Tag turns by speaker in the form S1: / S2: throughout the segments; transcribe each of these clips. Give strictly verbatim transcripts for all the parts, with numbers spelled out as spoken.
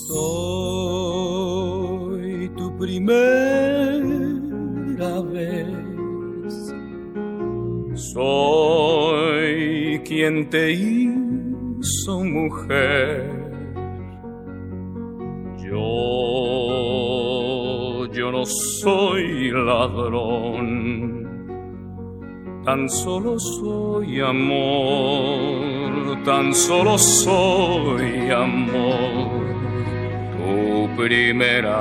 S1: Soy tu primera vez. Soy quien te hizo mujer. Yo, yo no soy ladrón, tan solo soy amor, tan solo soy amor, tu primera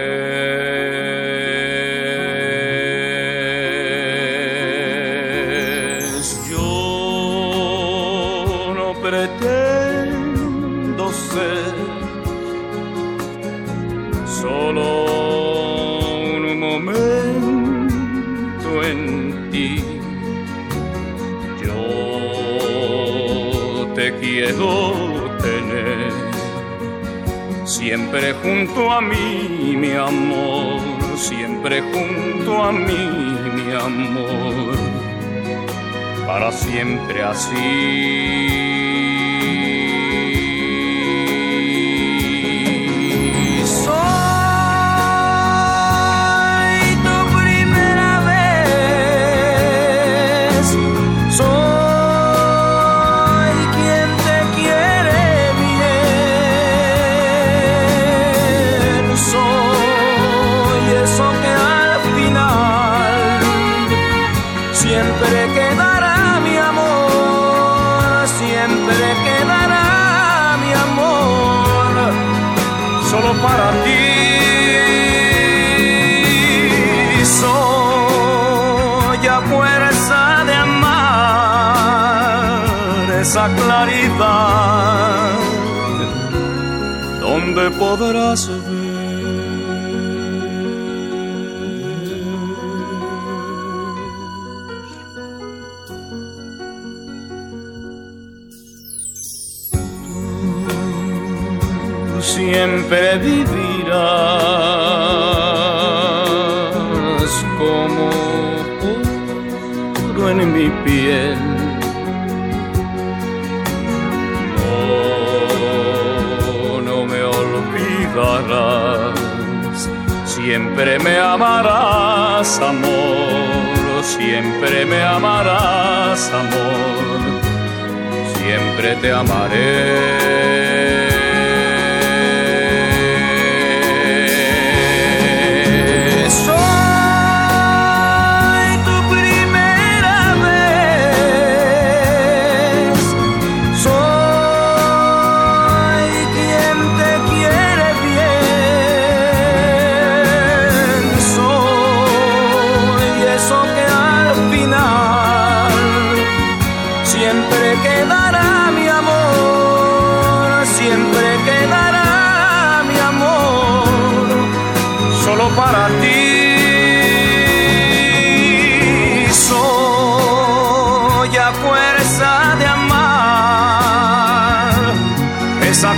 S1: vez. Yo no pretendo ser solo un momento en ti. Yo te quiero tener siempre junto a mí, mi amor, siempre junto a mí, mi amor, para siempre así.
S2: Siempre quedará mi amor, siempre quedará mi amor, solo para ti. Soy a fuerza de amar esa claridad donde podrás ver
S1: siempre vivirás como oro en mi piel. No, no me olvidarás, siempre me amarás, amor, siempre me amarás, amor, siempre te amaré.
S2: Siempre quedará mi amor, siempre quedará mi amor, solo para ti. Soy a fuerza de amar esa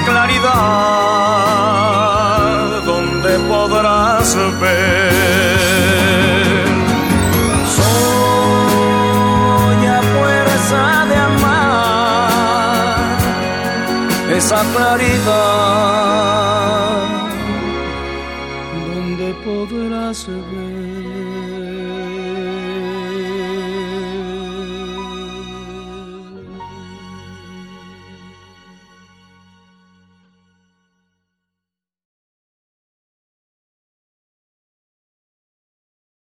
S2: claridad donde podrás ver. Esa claridad donde podrás ver.